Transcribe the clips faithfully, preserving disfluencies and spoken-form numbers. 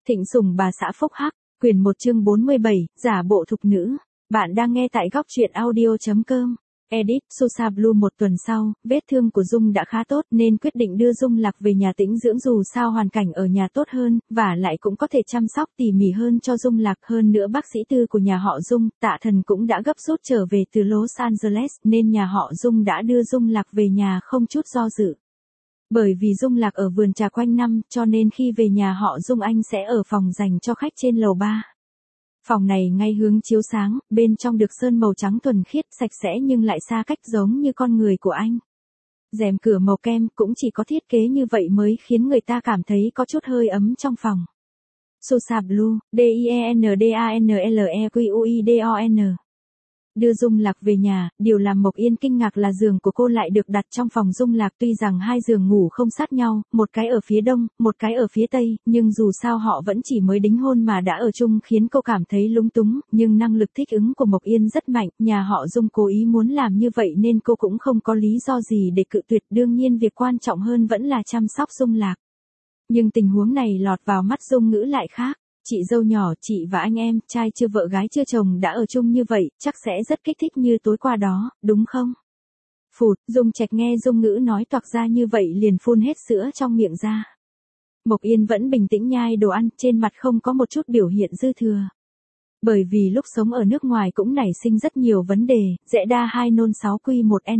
Thịnh sủng bà xã phúc hắc, quyền một chương bốn mươi bảy, giả bộ thục nữ. Bạn đang nghe tại góc truyện audio chấm com. Edit, Sosa Blue. Một tuần sau, vết thương của Dung đã khá tốt nên quyết định đưa Dung Lạc về nhà tĩnh dưỡng, dù sao hoàn cảnh ở nhà tốt hơn, và lại cũng có thể chăm sóc tỉ mỉ hơn cho Dung Lạc. Hơn nữa bác sĩ tư của nhà họ Dung, Tạ Thần cũng đã gấp rút trở về từ Los Angeles, nên nhà họ Dung đã đưa Dung Lạc về nhà không chút do dự. Bởi vì Dung Lạc ở vườn trà quanh năm, cho nên khi về nhà họ Dung anh sẽ ở phòng dành cho khách trên lầu ba. Phòng này ngay hướng chiếu sáng, bên trong được sơn màu trắng thuần khiết, sạch sẽ nhưng lại xa cách giống như con người của anh. Rèm cửa màu kem cũng chỉ có thiết kế như vậy mới khiến người ta cảm thấy có chút hơi ấm trong phòng. Sosa Blue, D I E N D A N L E Q U I D O N. Đưa Dung Lạc về nhà, điều làm Mộc Yên kinh ngạc là giường của cô lại được đặt trong phòng Dung Lạc. Tuy rằng hai giường ngủ không sát nhau, một cái ở phía đông, một cái ở phía tây, nhưng dù sao họ vẫn chỉ mới đính hôn mà đã ở chung khiến cô cảm thấy lúng túng, nhưng năng lực thích ứng của Mộc Yên rất mạnh, nhà họ Dung cố ý muốn làm như vậy nên cô cũng không có lý do gì để cự tuyệt. Đương nhiên việc quan trọng hơn vẫn là chăm sóc Dung Lạc. Nhưng tình huống này lọt vào mắt Dung Ngữ lại khác. Chị dâu nhỏ, chị và anh em, trai chưa vợ gái chưa chồng đã ở chung như vậy, chắc sẽ rất kích thích như tối qua đó, đúng không? Phụt, Dung Trạch nghe Dung Ngữ nói toạc ra như vậy liền phun hết sữa trong miệng ra. Mộc Yên vẫn bình tĩnh nhai đồ ăn, trên mặt không có một chút biểu hiện dư thừa. Bởi vì lúc sống ở nước ngoài cũng nảy sinh rất nhiều vấn đề, dễ đa hai nôn sáu quy một N.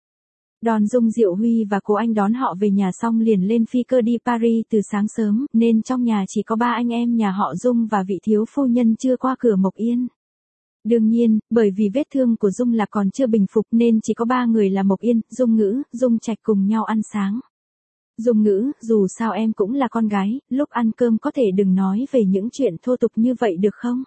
Đòn Dung Diệu Huy và cô anh đón họ về nhà xong liền lên phi cơ đi Paris từ sáng sớm, nên trong nhà chỉ có ba anh em nhà họ Dung và vị thiếu phu nhân chưa qua cửa Mộc Yên. Đương nhiên, bởi vì vết thương của Dung Lạc còn chưa bình phục nên chỉ có ba người là Mộc Yên, Dung Ngữ, Dung Trạch cùng nhau ăn sáng. Dung Ngữ, dù sao em cũng là con gái, lúc ăn cơm có thể đừng nói về những chuyện thô tục như vậy được không?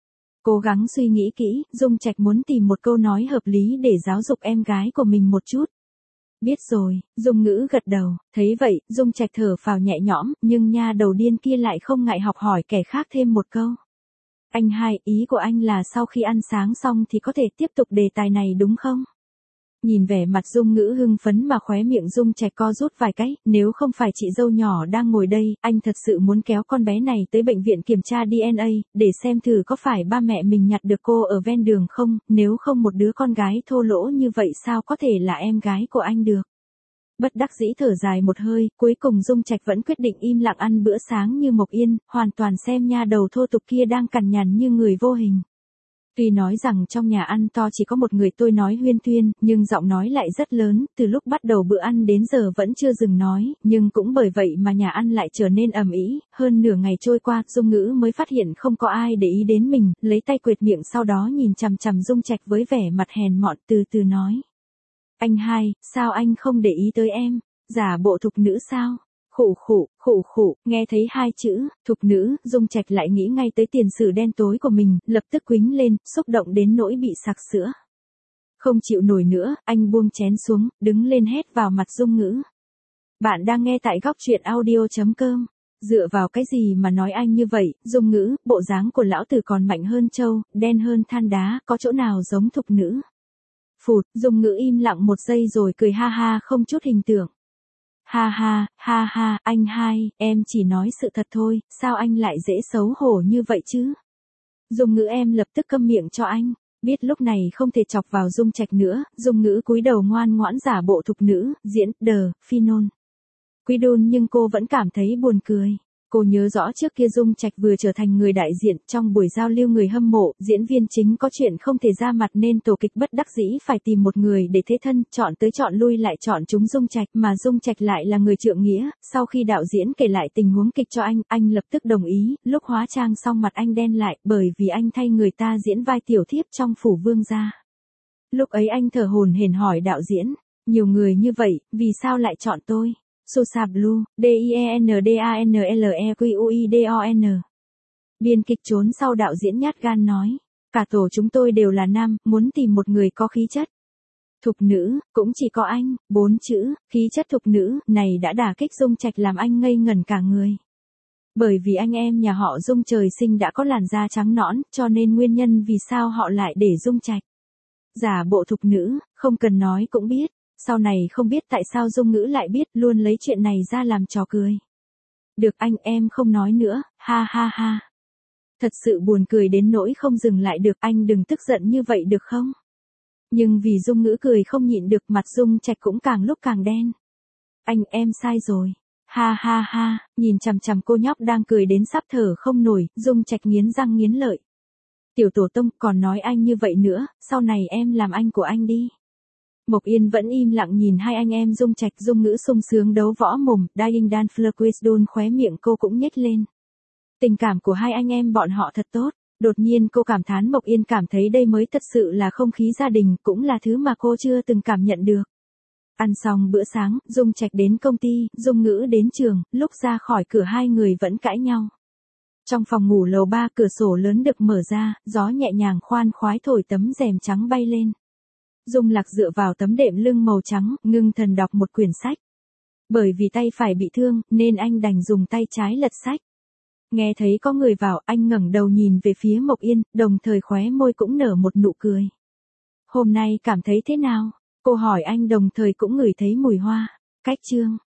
Cố gắng suy nghĩ kỹ, Dung Trạch muốn tìm một câu nói hợp lý để giáo dục em gái của mình một chút. Biết rồi, Dung Ngữ gật đầu, thấy vậy, Dung Trạch thở phào nhẹ nhõm, nhưng nha đầu điên kia lại không ngại học hỏi kẻ khác thêm một câu. Anh hai, ý của anh là sau khi ăn sáng xong thì có thể tiếp tục đề tài này đúng không? Nhìn vẻ mặt Dung Ngữ hưng phấn mà khóe miệng Dung Trạch co rút vài cái, nếu không phải chị dâu nhỏ đang ngồi đây, anh thật sự muốn kéo con bé này tới bệnh viện kiểm tra D N A, để xem thử có phải ba mẹ mình nhặt được cô ở ven đường không, nếu không một đứa con gái thô lỗ như vậy sao có thể là em gái của anh được. Bất đắc dĩ thở dài một hơi, cuối cùng Dung Trạch vẫn quyết định im lặng ăn bữa sáng như Mộc Yên, hoàn toàn xem nha đầu thô tục kia đang cằn nhằn như người vô hình. Tuy nói rằng trong nhà ăn to chỉ có một người tôi nói huyên thuyên, nhưng giọng nói lại rất lớn, từ lúc bắt đầu bữa ăn đến giờ vẫn chưa dừng nói, nhưng cũng bởi vậy mà nhà ăn lại trở nên ầm ĩ. Hơn nửa ngày trôi qua, Dung Ngữ mới phát hiện không có ai để ý đến mình, lấy tay quệt miệng sau đó nhìn chằm chằm Dung Trạch với vẻ mặt hèn mọn, từ từ nói. Anh hai, sao anh không để ý tới em, giả bộ thục nữ sao? Khụ khụ, khụ khụ, nghe thấy hai chữ, thục nữ, Dung Trạch lại nghĩ ngay tới tiền sử đen tối của mình, lập tức quýnh lên, xúc động đến nỗi bị sặc sữa. Không chịu nổi nữa, anh buông chén xuống, đứng lên hét vào mặt Dung Ngữ. Bạn đang nghe tại góc truyện audio chấm com. Dựa vào cái gì mà nói anh như vậy, Dung Ngữ, bộ dáng của lão tử còn mạnh hơn trâu, đen hơn than đá, có chỗ nào giống thục nữ? Phụt, Dung Ngữ im lặng một giây rồi cười ha ha không chút hình tượng. Ha ha, ha ha, anh hai, em chỉ nói sự thật thôi, sao anh lại dễ xấu hổ như vậy chứ? Dung Ngữ em lập tức câm miệng cho anh, biết lúc này không thể chọc vào Dung Trạch nữa, Dung Ngữ cúi đầu ngoan ngoãn giả bộ thục nữ, diễn, đờ, phi nôn. Quy đôn nhưng cô vẫn cảm thấy buồn cười. Cô nhớ rõ trước kia Dung Trạch vừa trở thành người đại diện, trong buổi giao lưu người hâm mộ, diễn viên chính có chuyện không thể ra mặt nên tổ kịch bất đắc dĩ phải tìm một người để thế thân, chọn tới chọn lui lại chọn chúng Dung Trạch, mà Dung Trạch lại là người trượng nghĩa. Sau khi đạo diễn kể lại tình huống kịch cho anh, anh lập tức đồng ý, lúc hóa trang xong mặt anh đen lại, bởi vì anh thay người ta diễn vai tiểu thiếp trong phủ vương gia. Lúc ấy anh thở hổn hển hỏi đạo diễn, nhiều người như vậy, vì sao lại chọn tôi? Sosa Blue, D I E N D A N L E Q U I D O N. Biên kịch trốn sau đạo diễn nhát gan nói, cả tổ chúng tôi đều là nam, muốn tìm một người có khí chất. Thục nữ, cũng chỉ có anh, bốn chữ, khí chất thục nữ, này đã đả kích Dung Trạch làm anh ngây ngẩn cả người. Bởi vì anh em nhà họ Dung trời sinh đã có làn da trắng nõn, cho nên nguyên nhân vì sao họ lại để Dung Trạch giả bộ thục nữ, không cần nói cũng biết. Sau này không biết tại sao Dung Ngữ lại biết, luôn lấy chuyện này ra làm trò cười. Được anh, em không nói nữa, ha ha ha. Thật sự buồn cười đến nỗi không dừng lại được, anh đừng tức giận như vậy được không? Nhưng vì Dung Ngữ cười không nhịn được, mặt Dung Trạch cũng càng lúc càng đen. Anh, em sai rồi. Ha ha ha, nhìn chằm chằm cô nhóc đang cười đến sắp thở không nổi, Dung Trạch nghiến răng nghiến lợi. Tiểu tổ tông, còn nói anh như vậy nữa, sau này em làm anh của anh đi. Mộc Yên vẫn im lặng nhìn hai anh em Dung Trạch Dung Ngữ sung sướng đấu võ mồm, Dying Dan Flurquisdon khóe miệng cô cũng nhếch lên. Tình cảm của hai anh em bọn họ thật tốt. Đột nhiên cô cảm thán, Mộc Yên cảm thấy đây mới thật sự là không khí gia đình, cũng là thứ mà cô chưa từng cảm nhận được. Ăn xong bữa sáng, Dung Trạch đến công ty, Dung Ngữ đến trường, lúc ra khỏi cửa hai người vẫn cãi nhau. Trong phòng ngủ lầu ba, cửa sổ lớn được mở ra, gió nhẹ nhàng khoan khoái thổi tấm rèm trắng bay lên. Dung Lạc dựa vào tấm đệm lưng màu trắng, ngưng thần đọc một quyển sách. Bởi vì tay phải bị thương, nên anh đành dùng tay trái lật sách. Nghe thấy có người vào, anh ngẩng đầu nhìn về phía Mộc Yên, đồng thời khóe môi cũng nở một nụ cười. Hôm nay cảm thấy thế nào? Cô hỏi anh đồng thời cũng ngửi thấy mùi hoa. Cách chương